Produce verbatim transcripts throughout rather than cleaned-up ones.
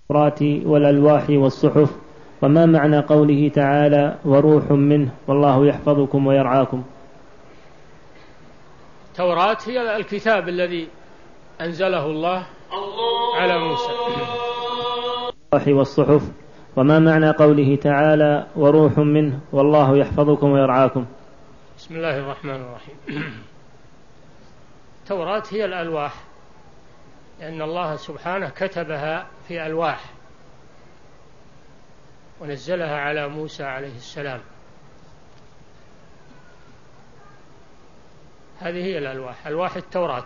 التوراة والألواح والصحف، وما معنى قوله تعالى وروح منه والله يحفظكم ويرعاكم؟ التوراة هي الكتاب الذي أنزله الله على موسى. الألواح والصحف، وما معنى قوله تعالى وروح منه والله يحفظكم ويرعاكم؟ بسم الله الرحمن الرحيم. التوراة هي الألواح، لأن الله سبحانه كتبها في ألواح ونزلها على موسى عليه السلام. هذه هي الألواح، ألواح التوراة.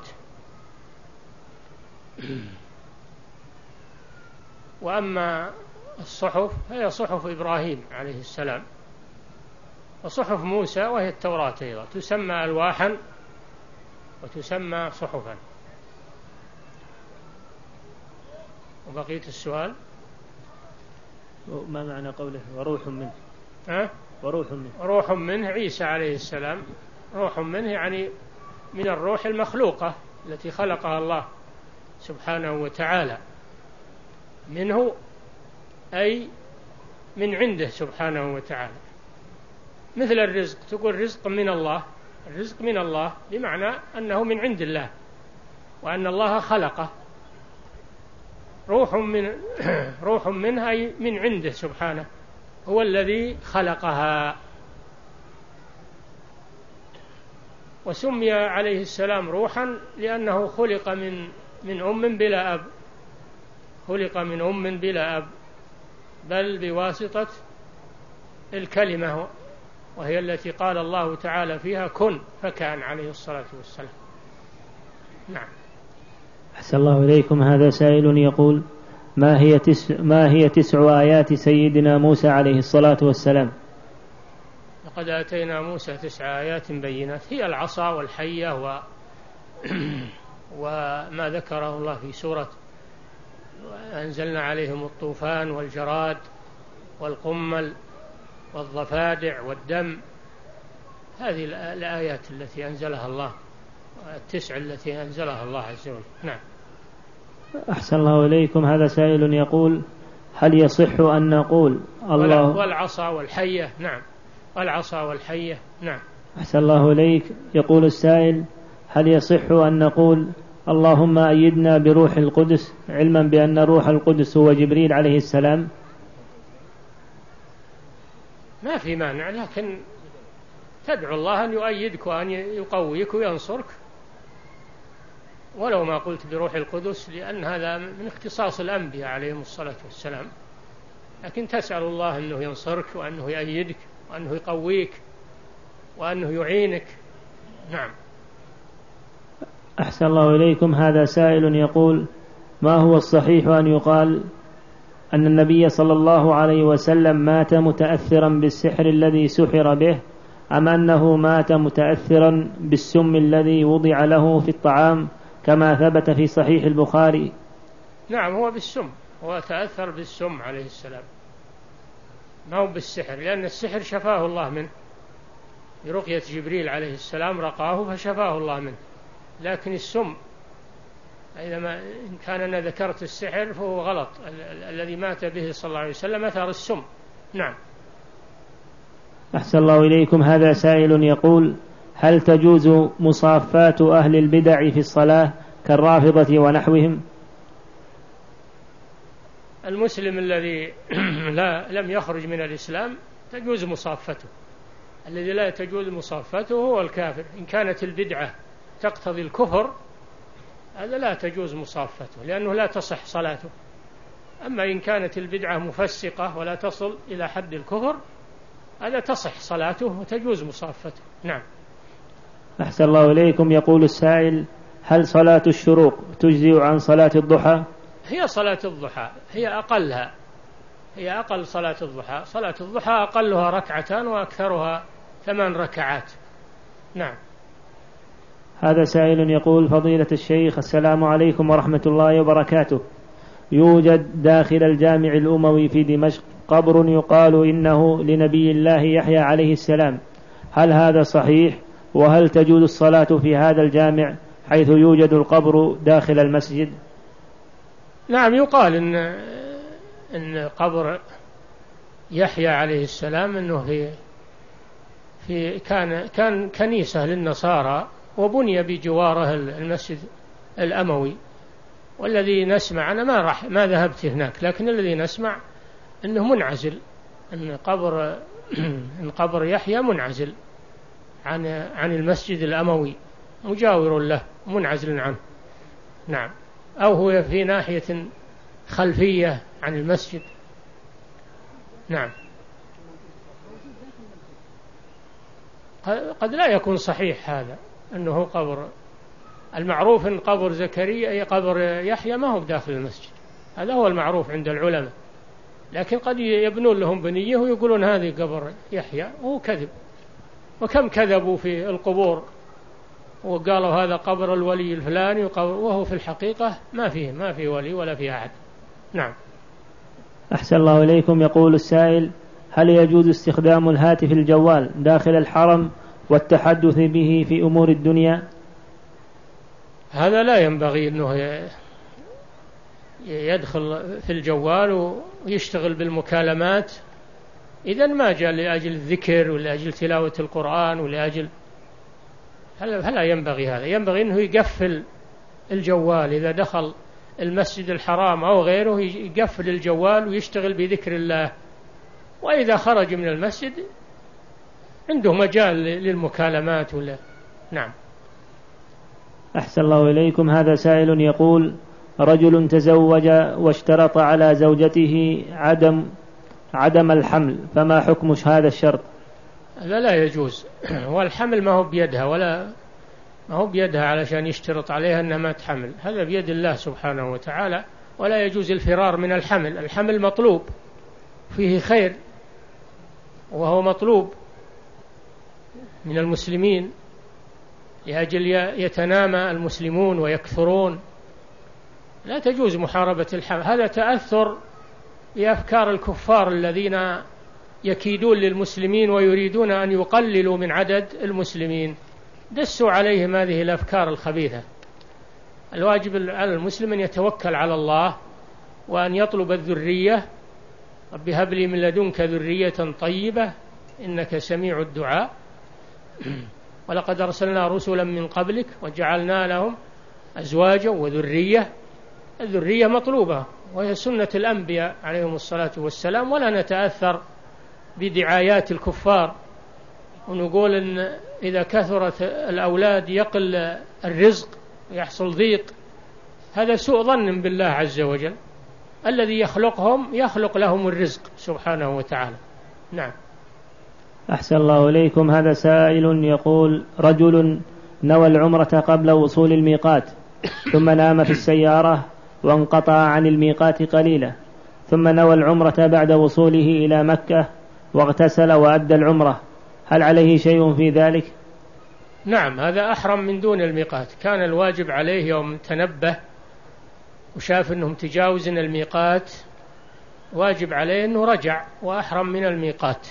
وأما الصحف هي صحف إبراهيم عليه السلام، وصحف موسى وهي التوراة أيضا تسمى ألواحا وتسمى صحفا. وبقية السؤال ما معنى قوله وروح منه؟ أه؟ وروح منه روح منه عيسى عليه السلام، روح منه يعني من الروح المخلوقة التي خلقها الله سبحانه وتعالى، منه أي من عنده سبحانه وتعالى. مثل الرزق، تقول رزق من الله، الرزق من الله بمعنى أنه من عند الله وأن الله خلقه. روح من روح منها أي من عنده سبحانه، هو الذي خلقها. وسمي عليه السلام روحا لأنه خلق من من أم بلا أب، خلق من أم بلا أب، بل بواسطة الكلمة، وهي التي قال الله تعالى فيها كن فكان عليه الصلاة والسلام. نعم. أحسن الله إليكم. هذا سائل يقول ما هي تسع, ما هي تسع آيات سيدنا موسى عليه الصلاة والسلام؟ لقد آتينا موسى تسع آيات بينات، هي العصا والحية و وما ذكره الله في سورة أنزلنا عليهم الطوفان والجراد والقمل والضفادع والدم. هذه الآيات التي أنزلها الله، التسع التي أنزلها الله عز وجل. نعم. أحسن الله إليكم. هذا سائل يقول هل يصح أن نقول الله والعصا والحية؟ نعم، والعصا والحية. نعم. أحسن الله إليك. يقول السائل هل يصح أن نقول اللهم أيدنا بروح القدس، علما بأن روح القدس هو جبريل عليه السلام؟ ما في مانع، لكن تدعو الله أن يؤيدك وأن يقويك وينصرك، ولو ما قلت بروح القدس، لأن هذا من اختصاص الأنبياء عليهم الصلاة والسلام. لكن تسأل الله أنه ينصرك وأنه يؤيدك وأنه يقويك وأنه يعينك. نعم. أحسن الله إليكم. هذا سائل يقول ما هو الصحيح أن يقال أن النبي صلى الله عليه وسلم مات متأثرا بالسحر الذي سحر به، أم أنه مات متأثرا بالسم الذي وضع له في الطعام كما ثبت في صحيح البخاري؟ نعم، هو بالسم، هو تأثر بالسم عليه السلام، ما هو بالسحر، لأن السحر شفاه الله منه برقية جبريل عليه السلام، رقاه فشفاه الله منه. لكن السم إذا ما إن كان أنا ذكرت السحر فهو غلط. الذي مات به صلى الله عليه وسلم أثر السم. نعم. أحسن الله إليكم. هذا سائل يقول هل تجوز مصافات أهل البدع في الصلاة كالرافضة ونحوهم؟ المسلم الذي لا لم يخرج من الإسلام تجوز مصافته، الذي لا تجوز مصافته هو الكافر. إن كانت البدعة تقتضي الكفر هذا لا تجوز مصافته، لأنه لا تصح صلاته. أما إن كانت البدعة مفسقة ولا تصل إلى حد الكفر هذا تصح صلاته وتجوز مصافته. نعم. أحسن الله إليكم. يقول السائل هل صلاة الشروق تجزئ عن صلاة الضحى؟ هي صلاة الضحى هي أقلها، هي أقل صلاة الضحى. صلاة الضحى أقلها ركعتان وأكثرها ثمان ركعات. نعم. هذا سائل يقول فضيلة الشيخ السلام عليكم ورحمة الله وبركاته، يوجد داخل الجامع الأموي في دمشق قبر يقال إنه لنبي الله يحيى عليه السلام، هل هذا صحيح؟ وهل تجوز الصلاة في هذا الجامع حيث يوجد القبر داخل المسجد؟ نعم، يقال إن أن قبر يحيى عليه السلام أنه في في كان كان كنيسة للنصارى وبني بجواره المسجد الأموي، والذي نسمع، أنا ما راح ما ذهبت هناك، لكن الذي نسمع أنه منعزل، أن قبر أن قبر يحيى منعزل عن عن المسجد الأموي، مجاور له منعزل عنه. نعم، أو هو في ناحية خلفية عن المسجد. نعم، قد لا يكون صحيح هذا أنه قبر. المعروف أن قبر زكريا أي قبر يحيى ما هو بداخل المسجد، هذا هو المعروف عند العلماء، لكن قد يبنون لهم بنية ويقولون هذه قبر يحيى، وهو كذب. وكم كذبوا في القبور وقالوا هذا قبر الولي الفلاني، وهو في الحقيقة ما فيه ما فيه ولي ولا فيه أحد. نعم. أحسن الله إليكم. يقول السائل: هل يجوز استخدام الهاتف الجوال داخل الحرم والتحدث به في أمور الدنيا؟ هذا لا ينبغي أنه يدخل في الجوال ويشتغل بالمكالمات، إذا ما جاء لأجل الذكر ولأجل تلاوة القرآن ولأجل، هلا ينبغي هذا. ينبغي أنه يقفل الجوال إذا دخل المسجد الحرام أو غيره، يقفل الجوال ويشتغل بذكر الله، وإذا خرج من المسجد عنده مجال للمكالمات ولا. نعم. أحسن الله إليكم. هذا سائل يقول: رجل تزوج واشترط على زوجته عدم عدم الحمل، فما حكم هذا الشرط؟ لا لا يجوز، والحمل ما هو بيدها، ولا ما هو بيدها علشان يشترط عليها أنها ما تحمل، هذا بيد الله سبحانه وتعالى، ولا يجوز الفرار من الحمل. الحمل مطلوب، فيه خير، وهو مطلوب من المسلمين لأجل يتنامى المسلمون ويكثرون. لا تجوز محاربة الحمل، هذا تأثر بأفكار الكفار الذين يكيدون للمسلمين ويريدون أن يقللوا من عدد المسلمين، دسوا عليهم هذه الأفكار الخبيثة. الواجب على المسلم أن يتوكل على الله وأن يطلب الذرية. رب هب لي من لدنك ذرية طيبة إنك سميع الدعاء. ولقد أرسلنا رسلا من قبلك وجعلنا لهم أزواجا وذرية. الذرية مطلوبة، وهي سنة الأنبياء عليهم الصلاة والسلام، ولا نتأثر بدعايات الكفار ونقول إن إذا كثرت الأولاد يقل الرزق ويحصل ضيق. هذا سوء ظن بالله عز وجل، الذي يخلقهم يخلق لهم الرزق سبحانه وتعالى. نعم. أحسن الله إليكم. هذا سائل يقول: رجل نوى العمرة قبل وصول الميقات، ثم نام في السيارة وانقطع عن الميقات قليلا، ثم نوى العمرة بعد وصوله إلى مكة واغتسل وأدى العمرة، هل عليه شيء في ذلك؟ نعم، هذا أحرم من دون الميقات. كان الواجب عليه يوم تنبه وشاف أنهم تجاوزن الميقات، واجب عليه أنه رجع وأحرم من الميقات.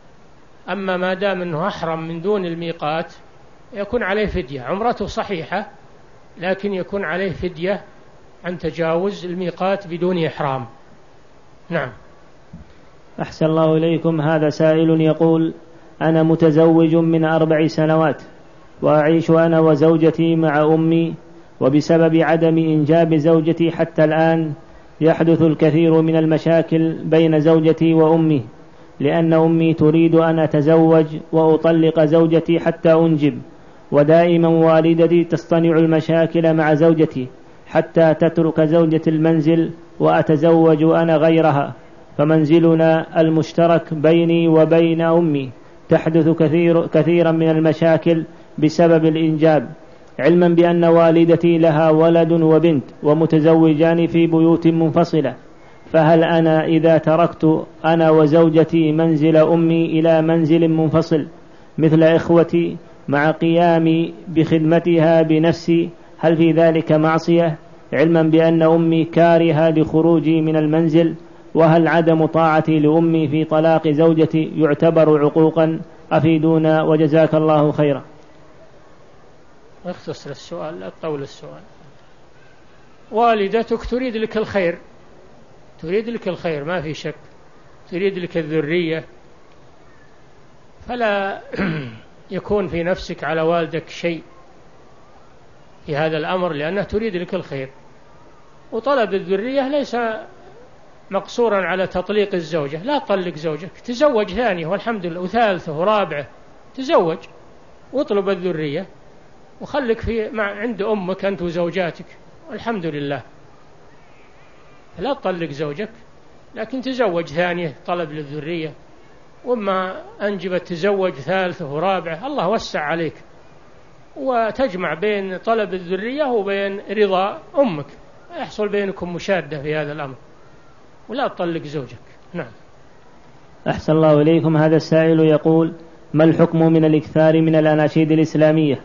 أما ما دام أنه أحرم من دون الميقات يكون عليه فدية. عمرته صحيحة، لكن يكون عليه فدية عن تجاوز الميقات بدون إحرام. نعم. أحسن الله إليكم. هذا سائل يقول: أنا متزوج من أربع سنوات، وأعيش أنا وزوجتي مع أمي، وبسبب عدم إنجاب زوجتي حتى الآن يحدث الكثير من المشاكل بين زوجتي وأمي، لأن أمي تريد أن أتزوج وأطلق زوجتي حتى أنجب، ودائما والدتي تصطنع المشاكل مع زوجتي حتى تترك زوجة المنزل وأتزوج أنا غيرها، فمنزلنا المشترك بيني وبين أمي تحدث كثير كثيرا من المشاكل بسبب الإنجاب، علما بأن والدتي لها ولد وبنت ومتزوجان في بيوت منفصلة. فهل أنا إذا تركت أنا وزوجتي منزل أمي إلى منزل منفصل مثل إخوتي مع قيامي بخدمتها بنفسي، هل في ذلك معصية، علما بأن أمي كارهة لخروجي من المنزل؟ وهل عدم طاعتي لأمي في طلاق زوجتي يعتبر عقوقا؟ أفيدونا وجزاك الله خيرا. اختصر السؤال، لا تطول السؤال. والدتك تريد لك الخير، تريد لك الخير ما في شك، تريد لك الذرية، فلا يكون في نفسك على والدك شيء في هذا الأمر، لأنه تريد لك الخير. وطلب الذرية ليس مقصورا على تطليق الزوجة، لا تطلق زوجك، تزوج ثانية والحمد لله، وثالثة ورابعة، تزوج واطلب الذرية وخلك في مع عند أمك أنت وزوجاتك والحمد لله. لا تطلق زوجك، لكن تزوج ثانية طلب للذرية، وما أنجبت تزوج ثالثة ورابعة، الله وسع عليك، وتجمع بين طلب الذرية وبين رضا أمك، يحصل بينكم مشادة في هذا الأمر، ولا تطلق زوجك. نعم. أحسن الله إليكم. هذا السائل يقول: ما الحكم من الإكثار من الأناشيد الإسلامية؟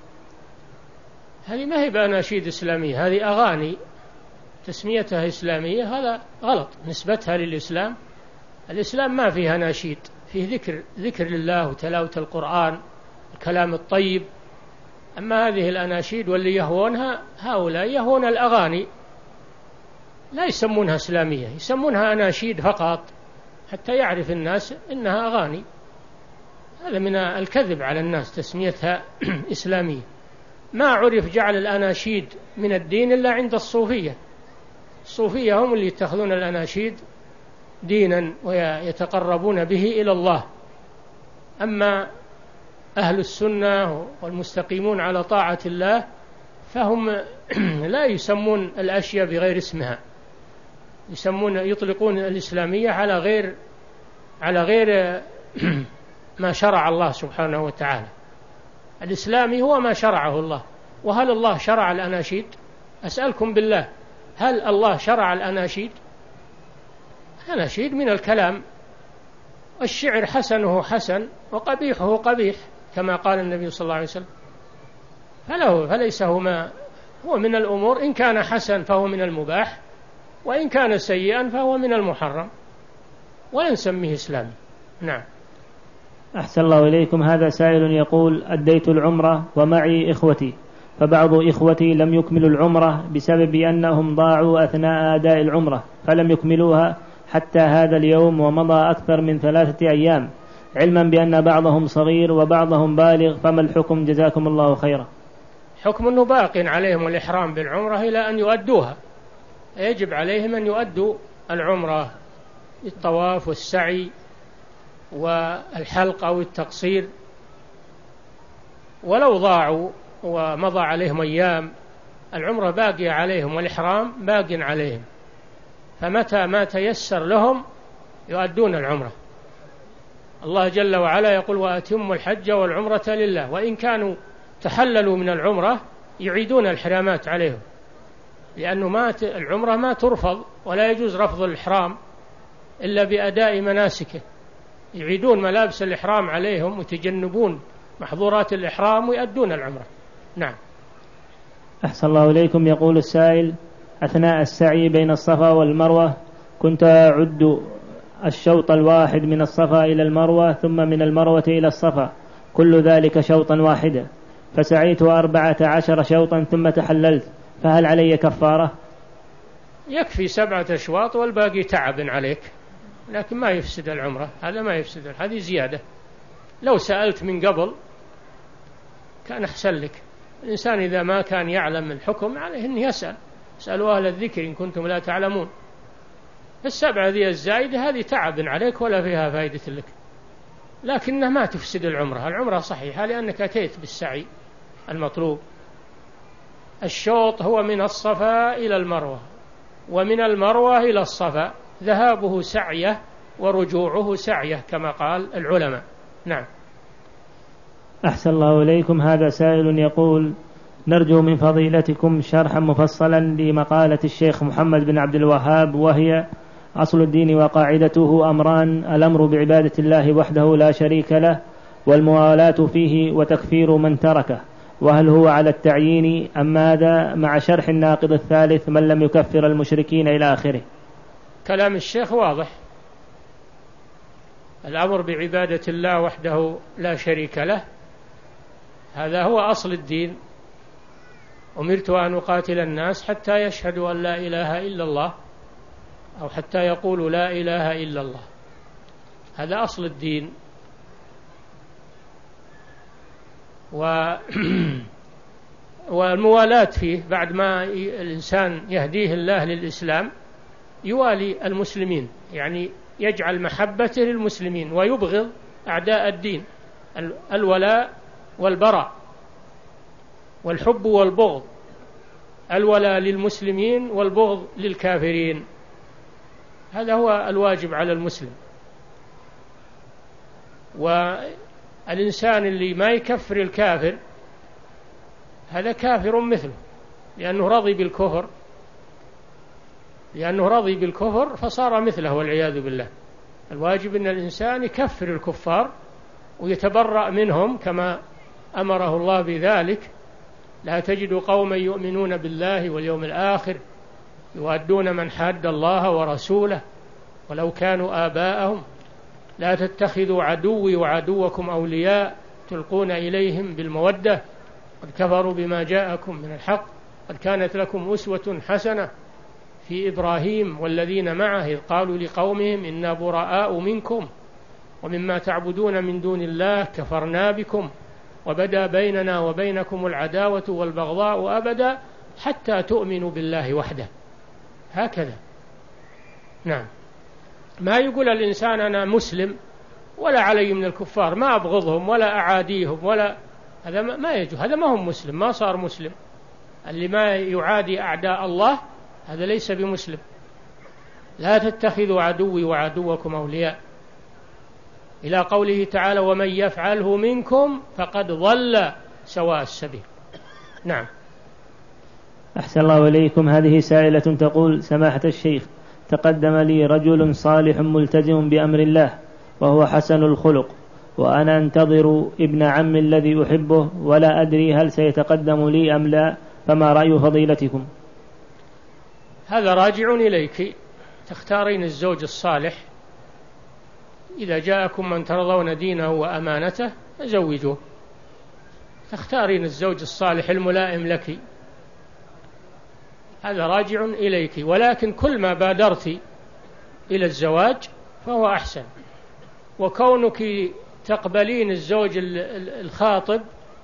هذه ما هي بأناشيد إسلامية، هذه أغاني، تسميتها إسلامية هذا غلط، نسبتها للإسلام. الإسلام ما فيه أناشيد، فيه ذكر ذكر لله وتلاوة القرآن، الكلام الطيب. أما هذه الأناشيد واللي يهونها، هؤلاء يهون الأغاني، لا يسمونها إسلامية، يسمونها أناشيد فقط حتى يعرف الناس إنها أغاني. هذا من الكذب على الناس تسميتها إسلامية. ما عرف جعل الأناشيد من الدين إلا عند الصوفية. الصوفية هم اللي يتخذون الأناشيد دينا ويتقربون به إلى الله. أما أهل السنة والمستقيمون على طاعة الله فهم لا يسمون الأشياء بغير اسمها، يسمون يطلقون الإسلامية على غير على غير ما شرع الله سبحانه وتعالى. الإسلامي هو ما شرعه الله. وهل الله شرع الأناشيد؟ أسألكم بالله، هل الله شرع الأناشيد؟ أناشيد من الكلام، والشعر حسنه حسن وقبيحه قبيح كما قال النبي صلى الله عليه وسلم. فله فليس هما هو من الأمور، إن كان حسن فهو من المباح، وإن كان سيئا فهو من المحرم، ولا نسميه إسلامي. نعم. أحسن الله إليكم. هذا سائل يقول: أديت العمرة ومعي إخوتي، فبعض إخوتي لم يكملوا العمرة بسبب أنهم ضاعوا أثناء أداء العمرة فلم يكملوها حتى هذا اليوم، ومضى أكثر من ثلاثة أيام، علما بأن بعضهم صغير وبعضهم بالغ، فما الحكم جزاكم الله خيرا؟ حكم أنه باق عليهم الإحرام بالعمرة إلى أن يؤدوها، يجب عليهم أن يؤدوا العمرة، الطواف والسعي والحلق أو التقصير. ولو ضاعوا ومضى عليهم أيام، العمرة باقية عليهم والإحرام باق عليهم، فمتى ما تيسر لهم يؤدون العمرة. الله جل وعلا يقول: وأتموا الحج والعمرة لله. وإن كانوا تحللوا من العمرة يعيدون الحرامات عليهم، لأنه ما العمرة ما ترفض، ولا يجوز رفض الإحرام إلا بأداء مناسكه. يعيدون ملابس الإحرام عليهم ويتجنبون محظورات الإحرام ويؤدون العمرة. نعم. أحسن الله إليكم. يقول السائل: أثناء السعي بين الصفا والمروة كنت أعد الشوط الواحد من الصفا إلى المروة، ثم من المروة إلى الصفا، كل ذلك شوطا واحدا، فسعيت أربعة عشر شوطا ثم تحللت، فهل علي كفارة؟ يكفي سبعة أشواط والباقي تعب عليك، لكن ما يفسد العمرة، هذا ما يفسد، هذه زيادة. لو سألت من قبل كان أحسن لك. الإنسان إذا ما كان يعلم الحكم عليه أن يسأل، اسألوا أهل الذكر إن كنتم لا تعلمون. السبعة ذي الزايدة هذه تعب عليك ولا فيها فائدة لك، لكنها ما تفسد العمرة. العمرة صحيحة لأنك أتيت بالسعي المطلوب. الشوط هو من الصفا إلى المروة، ومن المروة إلى الصفا، ذهابه سعية ورجوعه سعية كما قال العلماء. نعم. أحسن الله إليكم. هذا سائل يقول: نرجو من فضيلتكم شرحا مفصلا لمقالة الشيخ محمد بن عبد الوهاب، وهي: أصل الدين وقاعدته أمران، الأمر بعبادة الله وحده لا شريك له، والموالاة فيه، وتكفير من تركه، وهل هو على التعيين أم ماذا؟ مع شرح الناقض الثالث: من لم يكفر المشركين إلى آخره. كلام الشيخ واضح، الأمر بعبادة الله وحده لا شريك له، هذا هو أصل الدين. أمرت أن أقاتل الناس حتى يشهدوا أن لا إله إلا الله أو حتى يقولوا لا إله إلا الله. هذا أصل الدين. و والموالاة فيه بعد ما الإنسان يهديه الله للإسلام يوالي المسلمين، يعني يجعل محبته للمسلمين ويبغض أعداء الدين. الولاء والبراء والحب والبغض، الولاء للمسلمين والبغض للكافرين، هذا هو الواجب على المسلم. والإنسان اللي ما يكفر الكافر هذا كافر مثله، لأنه رضي بالكفر لأنه رضي بالكفر فصار مثله والعياذ بالله. الواجب أن الإنسان يكفر الكفار ويتبرأ منهم كما أمره الله بذلك. لا تجد قوما يؤمنون بالله واليوم الآخر يوادون من حاد الله ورسوله ولو كانوا آباءهم لا تتخذوا عدوي وعدوكم أولياء تلقون إليهم بالمودة قد كفروا بما جاءكم من الحق قد كانت لكم أسوة حسنة في إبراهيم والذين معه إذ قالوا لقومهم إنا براء منكم ومما تعبدون من دون الله كفرنا بكم وبدا بيننا وبينكم العداوة والبغضاء أبدا حتى تؤمنوا بالله وحده. هكذا. نعم. ما يقول الإنسان أنا مسلم ولا علي من الكفار، ما أبغضهم ولا أعاديهم ولا، هذا ما يجوز، هذا ما هو مسلم، ما صار مسلم. اللي ما يعادي أعداء الله هذا ليس بمسلم. لا تتخذوا عدوي وعدوكم أولياء، إلى قوله تعالى ومن يفعله منكم فقد ضل سواء السبيل. نعم. أحسن الله إليكم. هذه سائلة تقول سماحة الشيخ، تقدم لي رجل صالح ملتزم بأمر الله وهو حسن الخلق، وأنا أنتظر ابن عم الذي أحبه ولا أدري هل سيتقدم لي أم لا، فما رأي فضيلتكم؟ هذا راجع إليك، تختارين الزوج الصالح. إذا جاءكم من ترضون دينه وأمانته فزوجوه. تختارين الزوج الصالح الملائم لك، هذا راجع إليك. ولكن كل ما بادرت إلى الزواج فهو أحسن. وكونك تقبلين الزوج الخاطب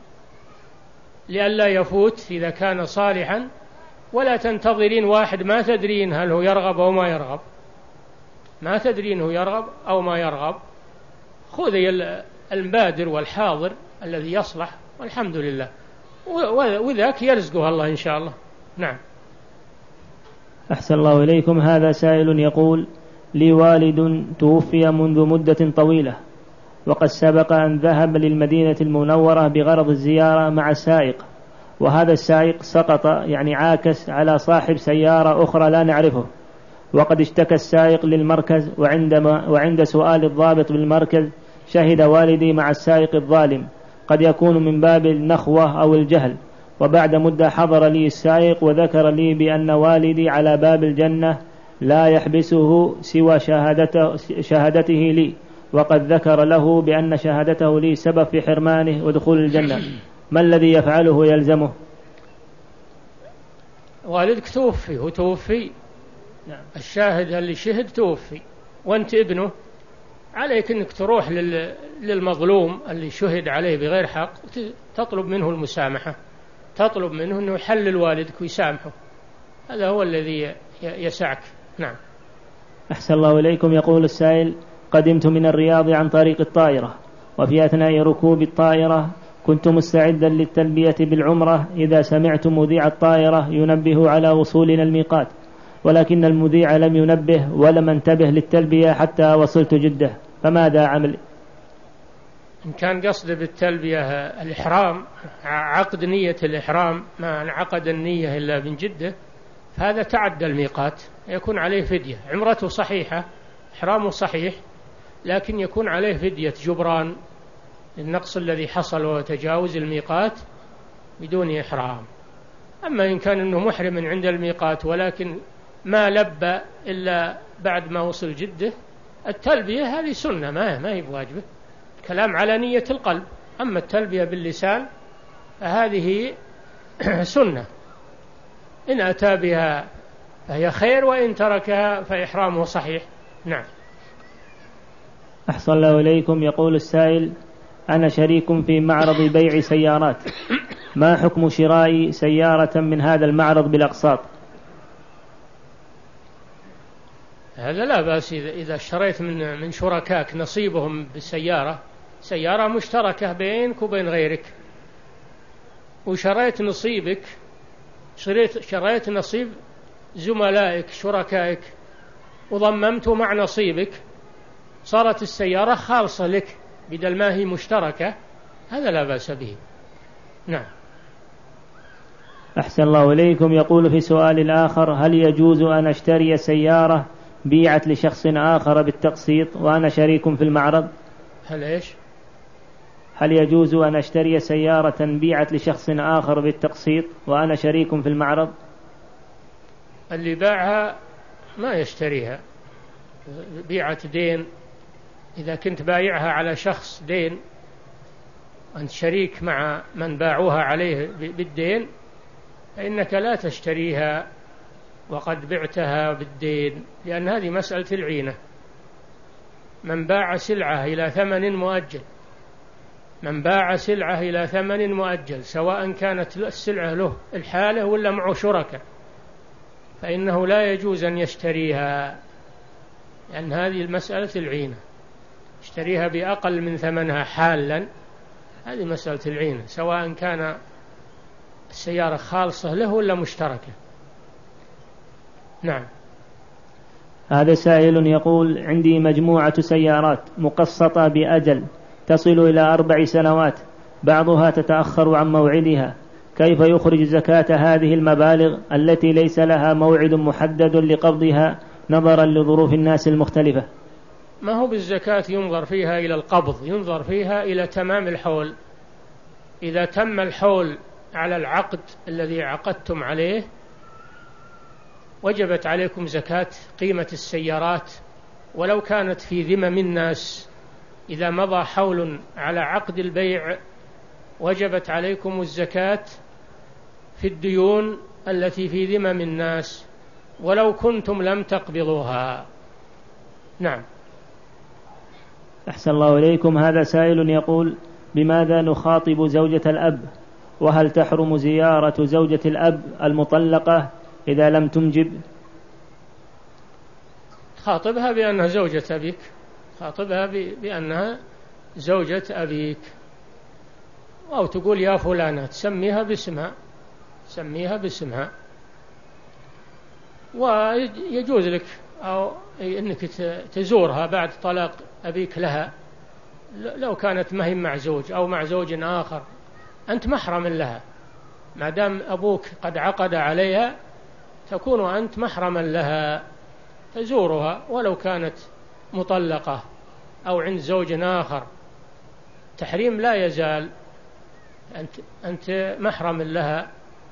لئلا يفوت إذا كان صالحا، ولا تنتظرين واحد ما تدرين هل هو يرغب أو ما يرغب، ما تدرين هو يرغب أو ما يرغب. خذي المبادر والحاضر الذي يصلح والحمد لله، وذاك يرزقه الله إن شاء الله. نعم. أحسن الله إليكم. هذا سائل يقول لي والد توفي منذ مدة طويلة، وقد سبق أن ذهب للمدينة المنورة بغرض الزيارة مع السائق، وهذا السائق سقط يعني عاكس على صاحب سيارة أخرى لا نعرفه، وقد اشتكى السائق للمركز، وعندما وعند سؤال الضابط بالمركز شهد والدي مع السائق الظالم، قد يكون من باب النخوة أو الجهل. وبعد مدة حضر لي السائق وذكر لي بأن والدي على باب الجنة لا يحبسه سوى شهادته, شهادته لي، وقد ذكر له بأن شهادته لي سبب في حرمانه ودخول الجنة. ما الذي يفعله يلزمه؟ والدك توفي، هو توفي. نعم. الشاهد اللي شهد توفي وانت ابنه، عليك انك تروح للمظلوم اللي شهد عليه بغير حق تطلب منه المسامحة، تطلب منه انه يحلل والدك ويسامحه، هذا هو الذي يسعك. نعم. أحسن الله إليكم. يقول السائل قدمت من الرياض عن طريق الطائرة، وفي أثناء ركوب الطائرة كنت مستعدا للتلبية بالعمرة إذا سمعت مذيع الطائرة ينبه على وصولنا الميقات، ولكن المذيع لم ينبه ولم انتبه للتلبية حتى وصلت جدة، فماذا عمل؟ إن كان قصد بالتلبية الإحرام، عقد نية الإحرام، ما انعقد النية إلا من جدة، فهذا تعدى الميقات، يكون عليه فدية. عمرته صحيحة، إحرامه صحيح، لكن يكون عليه فدية جبران للنقص الذي حصل وتجاوز الميقات بدون إحرام. أما إن كان أنه محرم عند الميقات ولكن ما لبى إلا بعد ما وصل جدة، التلبية هذه سنة، ما ما هي بواجبة، كلام على نية القلب. أما التلبية باللسان فهذه سنة، إن أتى بها فهي خير، وإن تركها فإحرامه صحيح. نعم. أحسن الله إليكم. يقول السائل: أنا شريك في معرض بيع سيارات، ما حكم شراء سيارة من هذا المعرض بالأقساط؟ هذا لا بأس إذا اشتريت من من شركائك نصيبهم بالسيارة، سيارة مشتركة بينك وبين غيرك، وشريت نصيبك، شريت شريت نصيب زملائك شركائك وضممته مع نصيبك، صارت السيارة خالصة لك بدل ما هي مشتركة، هذا لا بأس به. نعم. أحسن الله إليكم. يقول في سؤال الآخر: هل يجوز أن أشتري سيارة بيعت لشخص آخر بالتقسيط وأنا شريك في المعرض؟ هل إيش؟ هل يجوز أن أشتري سيارة بيعت لشخص آخر بالتقسيط وأنا شريك في المعرض؟ اللي باعها ما يشتريها، بيعت دين. إذا كنت بايعها على شخص دين، أنت شريك مع من باعوها عليه بالدين، فإنك لا تشتريها وقد بعتها بالدين، لأن هذه مسألة العينة. من باع سلعة إلى ثمن مؤجل من باع سلعة إلى ثمن مؤجل سواء كانت السلعة له الحالة ولا معه شركة، فإنه لا يجوز أن يشتريها، لأن هذه المسألة العينة. اشتريها بأقل من ثمنها حالا، هذه مسألة العينة، سواء كان السيارة خالصة له ولا مشتركة. نعم. هذا سائل يقول: عندي مجموعة سيارات مقسطة بأجل تصل إلى أربع سنوات، بعضها تتأخر عن موعدها، كيف يخرج زكاة هذه المبالغ التي ليس لها موعد محدد لقبضها نظرا لظروف الناس المختلفة؟ ما هو بالزكاة ينظر فيها إلى القبض، ينظر فيها إلى تمام الحول. إذا تم الحول على العقد الذي عقدتم عليه وجبت عليكم زكاة قيمة السيارات ولو كانت في ذمم الناس. إذا مضى حول على عقد البيع وجبت عليكم الزكاة في الديون التي في ذمم الناس ولو كنتم لم تقبضوها. نعم. أحسن الله إليكم. هذا سائل يقول: بماذا نخاطب زوجة الأب؟ وهل تحرم زيارة زوجة الأب المطلقة إذا لم تنجب؟ خاطبها بأنها زوجة أبيك، خاطبها بأنها زوجة أبيك، أو تقول يا فلانة، تسميها باسمها، سميها باسمها. ويجوز لك أو أنك تزورها بعد طلاق أبيك لها، لو كانت مهم مع زوج أو مع زوج آخر، أنت محرم لها، ما دام أبوك قد عقد عليها تكون أنت محرما لها، تزورها ولو كانت مطلقة أو عند زوج آخر، تحريم لا يزال، أنت, أنت محرم لها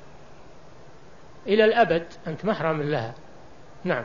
إلى الأبد، أنت محرم لها. نعم.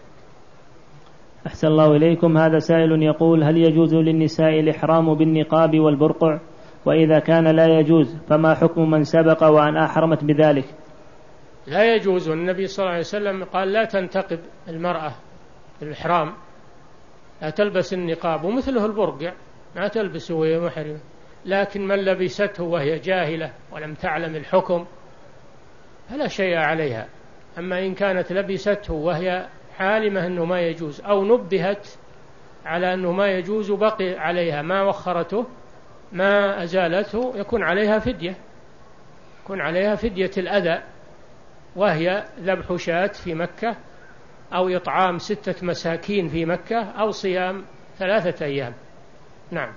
أحسن الله إليكم. هذا سائل يقول: هل يجوز للنساء الإحرام بالنقاب والبرقع؟ وإذا كان لا يجوز فما حكم من سبق وأن أحرمت بذلك؟ لا يجوز. النبي صلى الله عليه وسلم قال: لا تنتقب المرأة الإحرام، لا تلبس النقاب، ومثله البرقع ما تلبسه وهي محرمة، لكن من لبسته وهي جاهلة ولم تعلم الحكم فلا شيء عليها. أما إن كانت لبسته وهي عالمة أنه ما يجوز أو نبهت على أنه ما يجوز بقي عليها ما وخرته ما أزالته، يكون عليها فدية، يكون عليها فدية الأذى، وهي ذبح شاة في مكة أو إطعام ستة مساكين في مكة أو صيام ثلاثة أيام. نعم.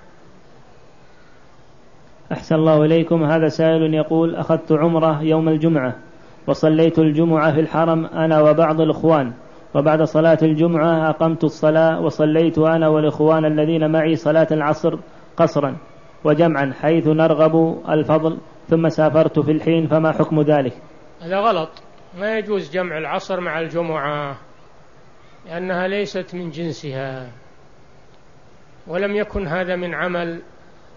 أحسن الله إليكم. هذا سائل يقول: أخذت عمرة يوم الجمعة وصليت الجمعة في الحرم أنا وبعض الإخوان، وبعد صلاة الجمعة أقمت الصلاة وصليت أنا والإخوان الذين معي صلاة العصر قصرا وجمعا حيث نرغب الفضل، ثم سافرت في الحين، فما حكم ذلك؟ هذا غلط، ما يجوز جمع العصر مع الجمعة لأنها ليست من جنسها، ولم يكن هذا من عمل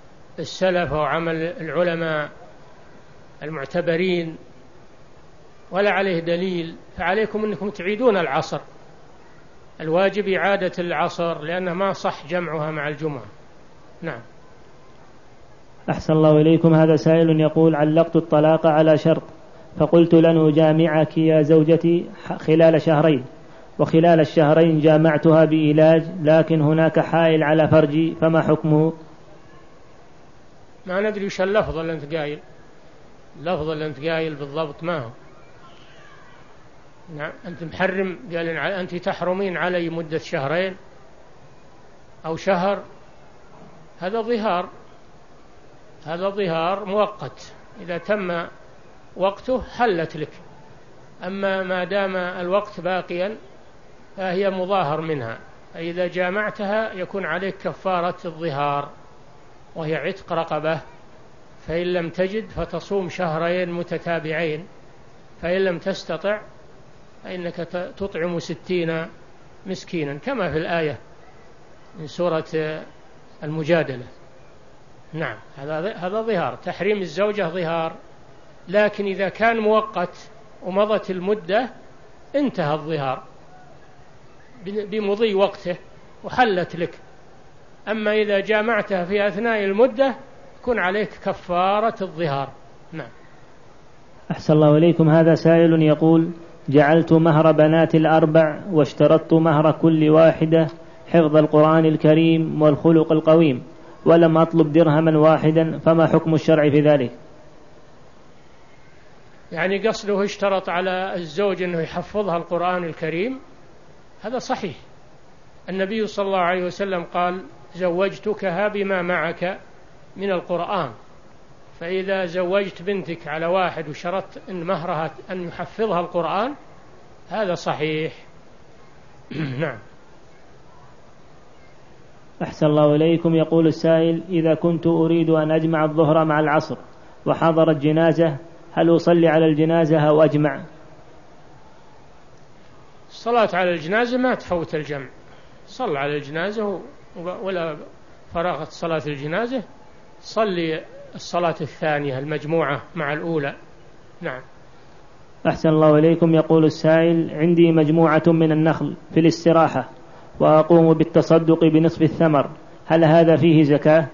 السلف أو عمل العلماء المعتبرين. ولا عليه دليل، فعليكم أنكم تعيدون العصر، الواجب إعادة العصر لأنه ما صح جمعها مع الجمعة. نعم. أحسن الله إليكم. هذا سائل يقول: علقت الطلاق على شرط، فقلت لن أجامعك يا زوجتي خلال شهرين، وخلال الشهرين جامعتها بإيلاج، لكن هناك حائل على فرجي، فما حكمه؟ ما ندري وش اللفظ اللي أنت قايل، اللفظ اللي أنت قايل بالضبط ما هو. نعم. أنت محرم، قال أنت تحرمين علي مدة شهرين أو شهر، هذا ظهار، هذا ظهار مؤقت، إذا تم وقته حلت لك، أما ما دام الوقت باقيا فهي مظاهر منها، فإذا جامعتها يكون عليك كفارة الظهار وهي عتق رقبة، فإن لم تجد فتصوم شهرين متتابعين، فإن لم تستطع فإنك تطعم ستين مسكينا كما في الآية من سورة المجادلة. نعم. هذا هذا ظهار، تحريم الزوجة ظهار، لكن إذا كان مؤقت ومضت المدة انتهى الظهار بمضي وقته وحلت لك، أما إذا جامعتها في أثناء المدة يكون عليك كفارة الظهار. نعم. أحسن الله إليكم. هذا سائل يقول: جعلت مهر بنات الأربع، واشترطت مهر كل واحدة حفظ القرآن الكريم والخلق القويم، ولم أطلب درهما واحدا، فما حكم الشرع في ذلك؟ يعني قصده اشترط على الزوج أنه يحفظها القرآن الكريم، هذا صحيح. النبي صلى الله عليه وسلم قال: زوجتكها بما معك من القرآن، فإذا زوجت بنتك على واحد وشرطت أن مهرها أن يحفظها القرآن هذا صحيح. نعم. أحسن الله إليكم. يقول السائل: إذا كنت أريد أن أجمع الظهر مع العصر وحضرت جنازة، هل أصلي على الجنازة أو أجمع؟ الصلاة على الجنازة ما تفوت الجمع، صل على الجنازة ولا فراغت صلاة الجنازة صلي الصلاة الثانية المجموعة مع الأولى. نعم. أحسن الله إليكم. يقول السائل: عندي مجموعة من النخل في الاستراحة، وأقوم بالتصدق بنصف الثمر، هل هذا فيه زكاة؟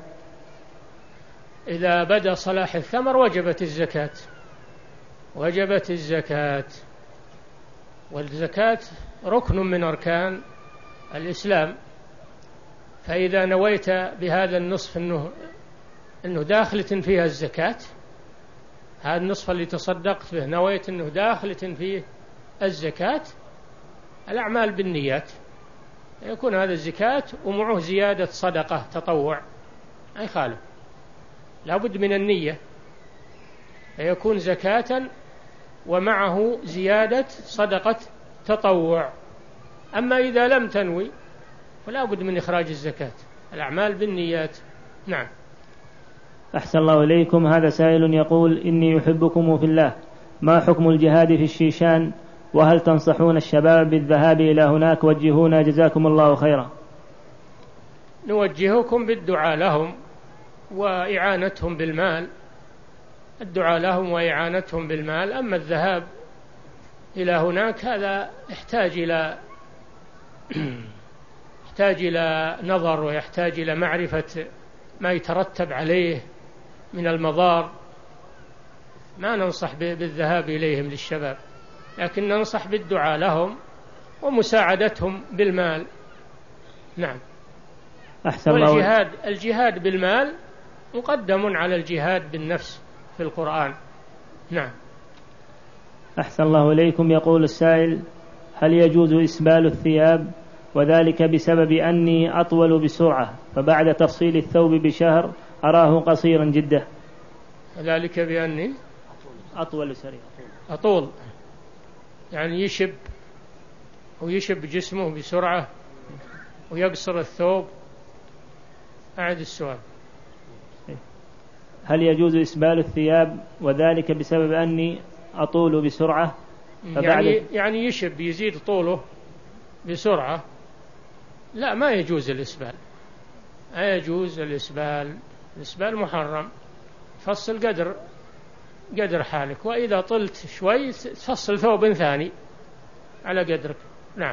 إذا بدأ صلاح الثمر وجبت الزكاة، وجبت الزكاة، والزكاة ركن من أركان الإسلام، فإذا نويت بهذا النصف أنه, أنه داخلة فيها الزكاة، هذا النصف اللي تصدقت به نويت أنه داخلة فيه الزكاة، الأعمال بالنيات، يكون هذا الزكاة ومعه زيادة صدقة تطوع أي خالف، لابد من النية، فيكون زكاة ومعه زيادة صدقة تطوع. أما إذا لم تنوي فلا بد من إخراج الزكاة، الأعمال بالنيات. نعم. أحسن الله إليكم. هذا سائل يقول: إني يحبكم في الله، ما حكم الجهاد في الشيشان، وهل تنصحون الشباب بالذهاب إلى هناك؟ وجهونا جزاكم الله خيرا. نوجهكم بالدعاء لهم وإعانتهم بالمال، الدعاء لهم وإعانتهم بالمال، أما الذهاب إلى هناك هذا يحتاج إلى يحتاج إلى نظر، ويحتاج إلى معرفة ما يترتب عليه من المضار، ما ننصح بالذهاب إليهم للشباب، لكن ننصح بالدعاء لهم ومساعدتهم بالمال. نعم. أحسن والجهاد الجهاد بالمال مقدم على الجهاد بالنفس في القرآن. نعم. أحسن الله إليكم. يقول السائل: هل يجوز إسبال الثياب، وذلك بسبب أني أطول بسرعة، فبعد تفصيل الثوب بشهر أراه قصيرا جدا؟ ذلك بأني أطول سريع أطول، يعني يشب ويشب جسمه بسرعة ويقصر الثوب. أعد السؤال. هل يجوز إسبال الثياب وذلك بسبب أني أطول بسرعة؟ يعني, يعني يشب يزيد طوله بسرعة، لا ما يجوز الإسبال، لا يجوز الإسبال، الإسبال محرم، فصل قدر قدر حالك، وإذا طلت شوي تفصل ثوب ثاني على قدرك. نعم.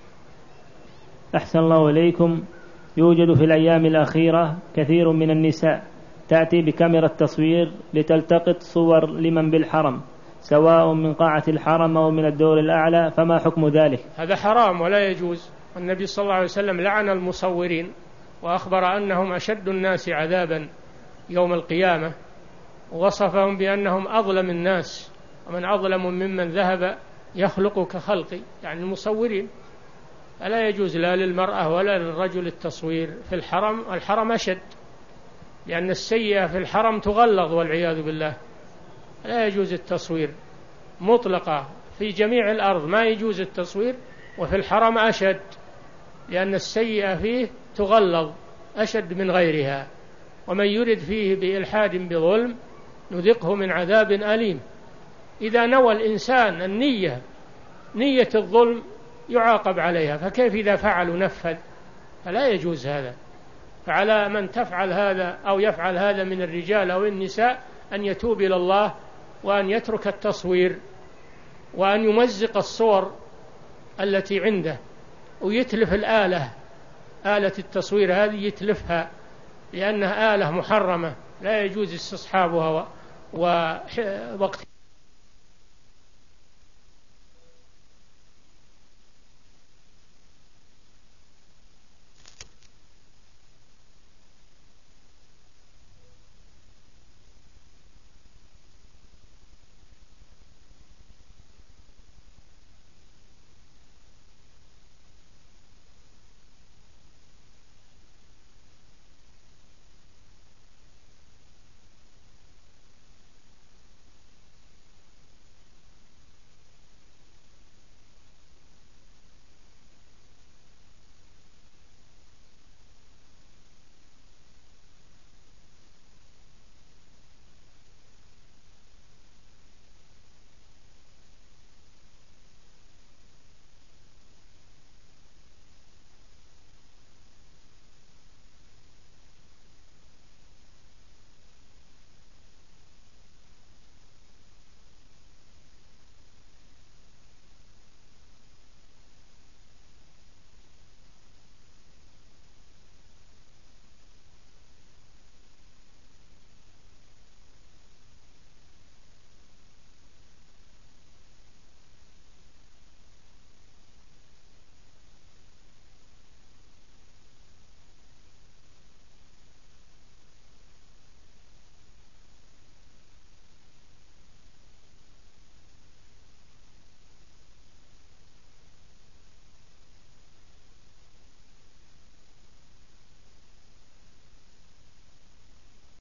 أحسن الله إليكم. يوجد في الأيام الأخيرة كثير من النساء تأتي بكاميرا التصوير لتلتقط صور لمن بالحرم، سواء من قاعة الحرم أو من الدور الأعلى، فما حكم ذلك؟ هذا حرام ولا يجوز. النبي صلى الله عليه وسلم لعن المصورين وأخبر أنهم أشد الناس عذابا يوم القيامة، ووصفهم بأنهم أظلم الناس، ومن أظلم ممن ذهب يخلق كخلقي، يعني المصورين. ألا يجوز لا للمرأة ولا للرجل التصوير في الحرم. الحرم أشد، لأن السيئة في الحرم تغلظ والعياذ بالله. لا يجوز التصوير مطلقة في جميع الأرض، ما يجوز التصوير، وفي الحرم أشد، لأن السيئة فيه تغلظ أشد من غيرها. ومن يرد فيه بإلحاد بظلم نذقه من عذاب أليم. إذا نوى الإنسان النية نية الظلم يعاقب عليها، فكيف إذا فعل ونفذ؟ فلا يجوز هذا. فعلى من تفعل هذا أو يفعل هذا من الرجال أو النساء أن يتوب إلى الله، وأن يترك التصوير، وأن يمزق الصور التي عنده، ويتلف الآلة، آلة التصوير هذه يتلفها، لأنها آلة محرمة لا يجوز استصحابها ووقت